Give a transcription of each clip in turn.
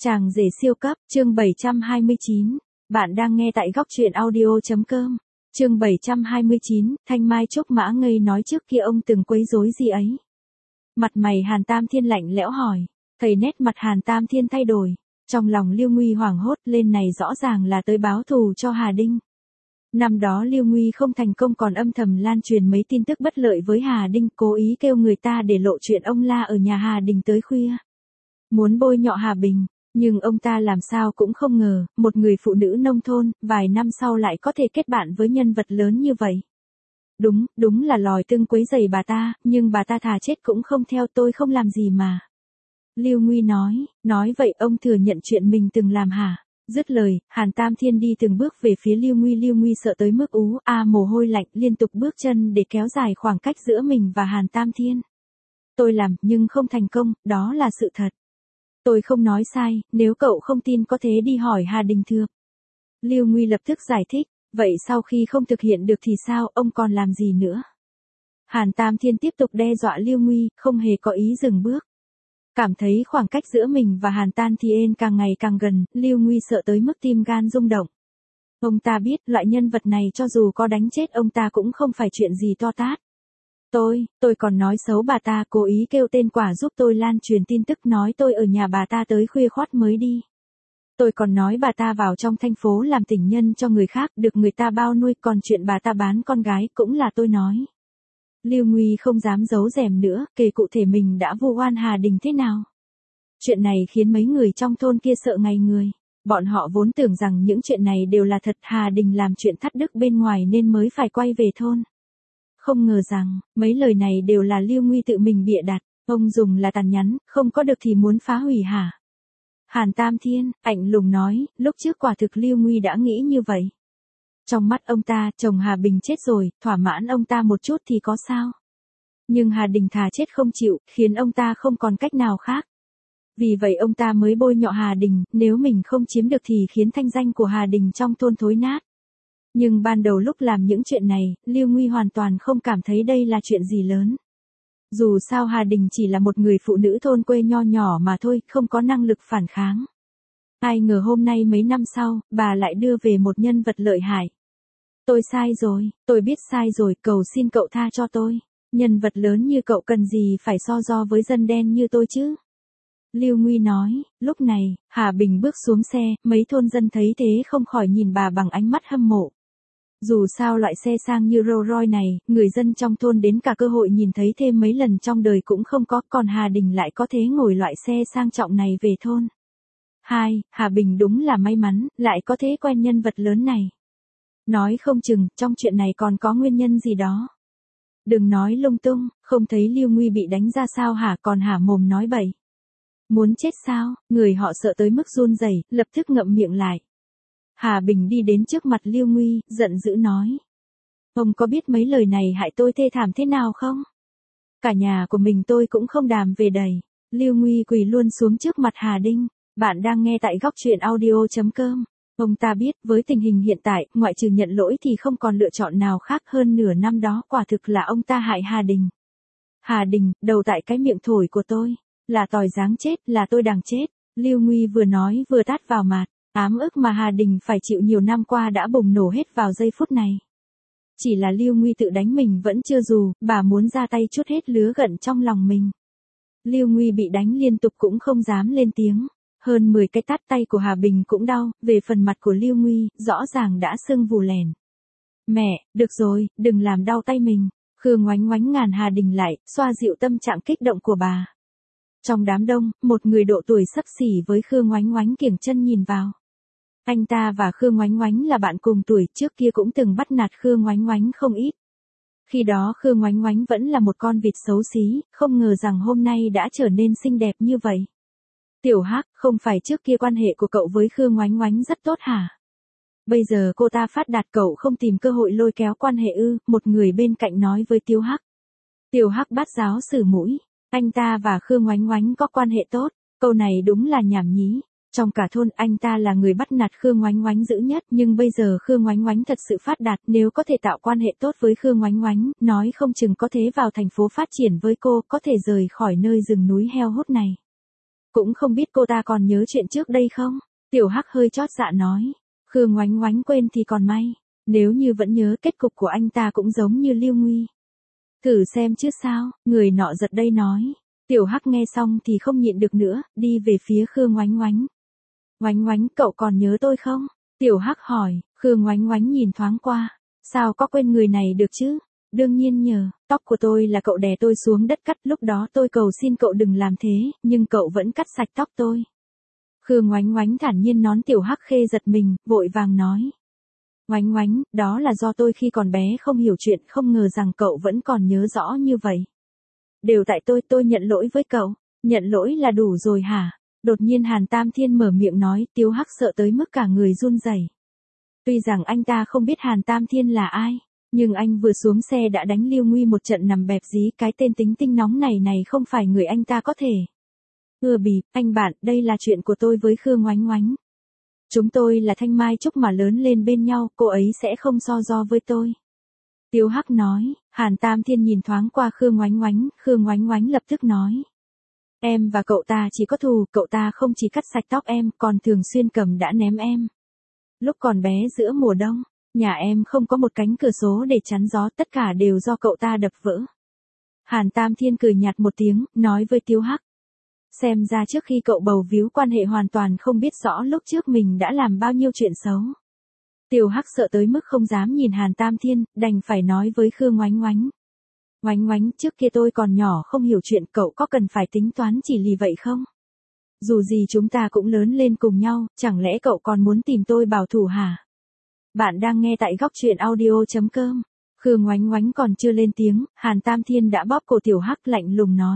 Chàng rể siêu cấp, chương 729. Bạn đang nghe tại góc truyện audio.com. Chương 729, Thanh Mai Trúc Mã ngây nói trước kia ông từng quấy rối gì ấy. Mặt mày Hàn Tam Thiên lạnh lẽo hỏi. Thấy nét mặt Hàn Tam Thiên thay đổi. Trong lòng Liêu Nguy hoảng hốt lên này rõ ràng là tới báo thù cho Hà Đinh. Năm đó Liêu Nguy không thành công còn âm thầm lan truyền mấy tin tức bất lợi với Hà Đinh, cố ý kêu người ta để lộ chuyện ông La ở nhà Hà Đình tới khuya. Muốn bôi nhọ Hà Bình. Nhưng ông ta làm sao cũng không ngờ, một người phụ nữ nông thôn, vài năm sau lại có thể kết bạn với nhân vật lớn như vậy. Đúng là lòi tương quấy rầy bà ta, nhưng bà ta thà chết cũng không theo, tôi không làm gì mà. Liêu Nguy nói vậy ông thừa nhận chuyện mình từng làm hả? Dứt lời, Hàn Tam Thiên đi từng bước về phía Liêu Nguy sợ tới mức mồ hôi lạnh liên tục bước chân để kéo dài khoảng cách giữa mình và Hàn Tam Thiên. Tôi làm nhưng không thành công, đó là sự thật. Tôi không nói sai, nếu cậu không tin có thể đi hỏi Hà Đình Thược. Liêu Nguy lập tức giải thích, vậy sau khi không thực hiện được thì sao, ông còn làm gì nữa? Hàn Tam Thiên tiếp tục đe dọa Liêu Nguy, không hề có ý dừng bước. Cảm thấy khoảng cách giữa mình và Hàn Tam Thiên càng ngày càng gần, Liêu Nguy sợ tới mức tim gan rung động. Ông ta biết loại nhân vật này cho dù có đánh chết ông ta cũng không phải chuyện gì to tát. Tôi còn nói xấu bà ta, cố ý kêu tên quả giúp tôi lan truyền tin tức, nói tôi ở nhà bà ta tới khuya khoắt mới đi. Tôi còn nói bà ta vào trong thành phố làm tình nhân cho người khác, được người ta bao nuôi, còn chuyện bà ta bán con gái cũng là tôi nói. Liêu Nguy không dám giấu giếm nữa, kể cụ thể mình đã vu oan Hà Đình thế nào. Chuyện này khiến mấy người trong thôn kia sợ ngay người. Bọn họ vốn tưởng rằng những chuyện này đều là thật, Hà Đình làm chuyện thắt đức bên ngoài nên mới phải quay về thôn. Không ngờ rằng, mấy lời này đều là Liêu Nguy tự mình bịa đặt, ông dùng là tàn nhẫn, không có được thì muốn phá hủy hả? Hàn Tam Thiên, lạnh lùng nói, lúc trước quả thực Liêu Nguy đã nghĩ như vậy. Trong mắt ông ta, chồng Hà Bình chết rồi, thỏa mãn ông ta một chút thì có sao? Nhưng Hà Đình thà chết không chịu, khiến ông ta không còn cách nào khác. Vì vậy ông ta mới bôi nhọ Hà Đình, nếu mình không chiếm được thì khiến thanh danh của Hà Đình trong thôn thối nát. Nhưng ban đầu lúc làm những chuyện này, Liêu Nguy hoàn toàn không cảm thấy đây là chuyện gì lớn. Dù sao Hà Đình chỉ là một người phụ nữ thôn quê nho nhỏ mà thôi, không có năng lực phản kháng. Ai ngờ hôm nay mấy năm sau, bà lại đưa về một nhân vật lợi hại. Tôi sai rồi, tôi biết sai rồi, cầu xin cậu tha cho tôi. Nhân vật lớn như cậu cần gì phải so đo với dân đen như tôi chứ? Liêu Nguy nói, lúc này, Hà Bình bước xuống xe, mấy thôn dân thấy thế không khỏi nhìn bà bằng ánh mắt hâm mộ. Dù sao loại xe sang như Rolls Royce này, người dân trong thôn đến cả cơ hội nhìn thấy thêm mấy lần trong đời cũng không có, còn Hà Đình lại có thể ngồi loại xe sang trọng này về thôn. Hà Bình đúng là may mắn, lại có thể quen nhân vật lớn này. Nói không chừng, trong chuyện này còn có nguyên nhân gì đó. Đừng nói lung tung, không thấy Liêu Nguy bị đánh ra sao hả, còn hả mồm nói bậy. Muốn chết sao, người họ sợ tới mức run rẩy, lập tức ngậm miệng lại. Hà Bình đi đến trước mặt Liêu Nguy, giận dữ nói. Ông có biết mấy lời này hại tôi thê thảm thế nào không? Cả nhà của mình tôi cũng không đàm về đầy. Liêu Nguy quỳ luôn xuống trước mặt Hà Đinh. Bạn đang nghe tại góc truyện audio.com. Ông ta biết với tình hình hiện tại, ngoại trừ nhận lỗi thì không còn lựa chọn nào khác, hơn nửa năm đó quả thực là ông ta hại Hà Đình. Hà Đình, đầu tại cái miệng thổi của tôi. Là tỏi giáng chết, là tôi đằng chết. Liêu Nguy vừa nói vừa tát vào mặt. Ám ức mà Hà Đình phải chịu nhiều năm qua đã bùng nổ hết vào giây phút này. Chỉ là Liêu Nguy tự đánh mình vẫn chưa dù, bà muốn ra tay trút hết lứa gận trong lòng mình. Liêu Nguy bị đánh liên tục cũng không dám lên tiếng. Hơn 10 cái tát tay của Hà Bình cũng đau, về phần mặt của Liêu Nguy, rõ ràng đã sưng vù lèn. Mẹ, được rồi, đừng làm đau tay mình. Khương Ngoánh Ngoánh ngàn Hà Đình lại, xoa dịu tâm trạng kích động của bà. Trong đám đông, một người độ tuổi xấp xỉ với Khương Ngoánh Ngoánh kiểng chân nhìn vào. Anh ta và Khương Ngoánh Ngoánh là bạn cùng tuổi, trước kia cũng từng bắt nạt Khương Ngoánh Ngoánh không ít. Khi đó Khương Ngoánh Ngoánh vẫn là một con vịt xấu xí, không ngờ rằng hôm nay đã trở nên xinh đẹp như vậy. Tiểu Hắc, không phải trước kia quan hệ của cậu với Khương Ngoánh Ngoánh rất tốt hả? Bây giờ cô ta phát đạt, cậu không tìm cơ hội lôi kéo quan hệ ư? Một người bên cạnh nói với Tiểu Hắc. Tiểu Hắc bắt giáo sử mũi. Anh ta và Khương Ngoánh Ngoánh có quan hệ tốt. Câu này đúng là nhảm nhí. Trong cả thôn anh ta là người bắt nạt Khương Ngoánh Ngoánh dữ nhất, nhưng bây giờ Khương Ngoánh Ngoánh thật sự phát đạt, nếu có thể tạo quan hệ tốt với Khương Ngoánh Ngoánh, nói không chừng có thể vào thành phố phát triển với cô, có thể rời khỏi nơi rừng núi heo hút này. Cũng không biết cô ta còn nhớ chuyện trước đây không? Tiểu Hắc hơi chót dạ nói. Khương Ngoánh Ngoánh quên thì còn may. Nếu như vẫn nhớ kết cục của anh ta cũng giống như Lưu Nguy. Thử xem chứ sao, người nọ giật đây nói. Tiểu Hắc nghe xong thì không nhịn được nữa, đi về phía Khương Ngoánh Ngoánh. Ngoánh Ngoánh, cậu còn nhớ tôi không? Tiểu Hắc hỏi, Khương Ngoánh Ngoánh nhìn thoáng qua. Sao có quên người này được chứ? Đương nhiên nhờ, tóc của tôi là cậu đè tôi xuống đất cắt, lúc đó tôi cầu xin cậu đừng làm thế, nhưng cậu vẫn cắt sạch tóc tôi. Khương Ngoánh Ngoánh thản nhiên nón. Tiểu Hắc khê giật mình, vội vàng nói. Ngoánh Ngoánh, đó là do tôi khi còn bé không hiểu chuyện, không ngờ rằng cậu vẫn còn nhớ rõ như vậy. Đều tại tôi nhận lỗi với cậu. Nhận lỗi là đủ rồi hả? Đột nhiên Hàn Tam Thiên mở miệng nói. Tiểu Hắc sợ tới mức cả người run rẩy. Tuy rằng anh ta không biết Hàn Tam Thiên là ai, nhưng anh vừa xuống xe đã đánh Lưu Nguy một trận nằm bẹp dí. Cái tên tính tinh nóng này không phải người anh ta có thể. Bịp, anh bạn, đây là chuyện của tôi với Khương Ngoánh Ngoánh. Chúng tôi là thanh mai trúc mã lớn lên bên nhau, cô ấy sẽ không so đo với tôi. Tiểu Hắc nói. Hàn Tam Thiên nhìn thoáng qua Khương Ngoánh Ngoánh. Khương Ngoánh Ngoánh lập tức nói. Em và cậu ta chỉ có thù, cậu ta không chỉ cắt sạch tóc em, còn thường xuyên cầm đã ném em. Lúc còn bé giữa mùa đông, nhà em không có một cánh cửa sổ để chắn gió, tất cả đều do cậu ta đập vỡ. Hàn Tam Thiên cười nhạt một tiếng, nói với Tiểu Hắc. Xem ra trước khi cậu bầu víu quan hệ hoàn toàn không biết rõ lúc trước mình đã làm bao nhiêu chuyện xấu. Tiểu Hắc sợ tới mức không dám nhìn Hàn Tam Thiên, đành phải nói với Khương Ngoánh Ngoánh. Ngoánh Ngoánh, trước kia tôi còn nhỏ không hiểu chuyện, cậu có cần phải tính toán chỉ lì vậy không? Dù gì chúng ta cũng lớn lên cùng nhau, chẳng lẽ cậu còn muốn tìm tôi bảo thủ hả? Bạn đang nghe tại góc truyện audio.com. Khương Ngoánh Ngoánh còn chưa lên tiếng, Hàn Tam Thiên đã bóp cổ Tiểu Hắc lạnh lùng nói.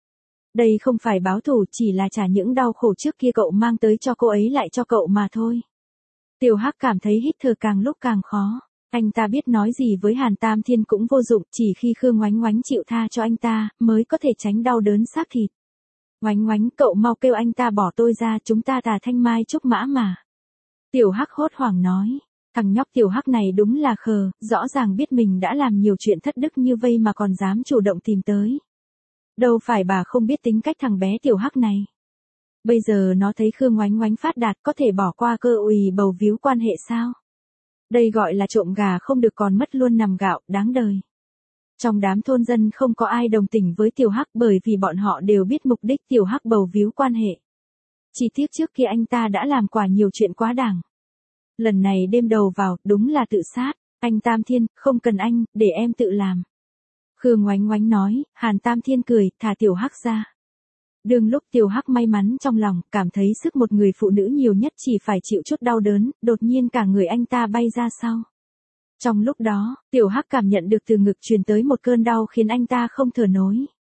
Đây không phải báo thù, chỉ là trả những đau khổ trước kia cậu mang tới cho cô ấy lại cho cậu mà thôi. Tiểu Hắc cảm thấy hít thở càng lúc càng khó. Anh ta biết nói gì với Hàn Tam Thiên cũng vô dụng, chỉ khi Khương Ngoánh Ngoánh chịu tha cho anh ta, mới có thể tránh đau đớn xác thịt. Ngoánh Ngoánh, cậu mau kêu anh ta bỏ tôi ra, chúng ta là thanh mai trúc mã mà. Tiểu Hắc hốt hoảng nói. Thằng nhóc Tiểu Hắc này đúng là khờ, rõ ràng biết mình đã làm nhiều chuyện thất đức như vây mà còn dám chủ động tìm tới. Đâu phải bà không biết tính cách thằng bé Tiểu Hắc này. Bây giờ nó thấy Khương Ngoánh Ngoánh phát đạt, có thể bỏ qua cơ ủy bầu víu quan hệ sao? Đây gọi là trộm gà không được còn mất luôn nằm gạo, đáng đời. Trong đám thôn dân không có ai đồng tình với Tiểu Hắc, bởi vì bọn họ đều biết mục đích Tiểu Hắc bầu víu quan hệ. Chỉ tiếc trước kia anh ta đã làm quả nhiều chuyện quá đảng. Lần này đêm đầu vào, đúng là tự sát. Anh Tam Thiên, không cần anh, để em tự làm. Khương Ngoánh Ngoánh nói. Hàn Tam Thiên cười, thả Tiểu Hắc ra. Đương lúc Tiểu Hắc may mắn trong lòng, cảm thấy sức một người phụ nữ nhiều nhất chỉ phải chịu chút đau đớn, đột nhiên cả người anh ta bay ra sau. Trong lúc đó, Tiểu Hắc cảm nhận được từ ngực truyền tới một cơn đau khiến anh ta không thở nổi.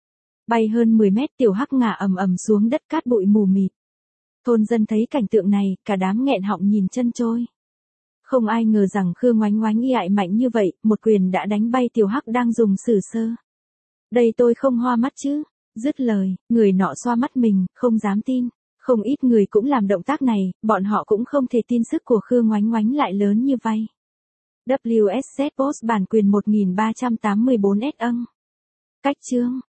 Bay hơn 10 mét, Tiểu Hắc ngã ầm ầm xuống đất, cát bụi mù mịt. Thôn dân thấy cảnh tượng này, cả đám nghẹn họng nhìn chân trôi. Không ai ngờ rằng Khương Ngoánh Ngoánh y ại mạnh như vậy, một quyền đã đánh bay Tiểu Hắc đang dùng sử sơ. Đây tôi không hoa mắt chứ? Dứt lời, người nọ xoa mắt mình, không dám tin. Không ít người cũng làm động tác này, bọn họ cũng không thể tin sức của Khương Ngoánh Ngoánh lại lớn như vậy. WSZ Post bản quyền 1384 S âng. Cách chương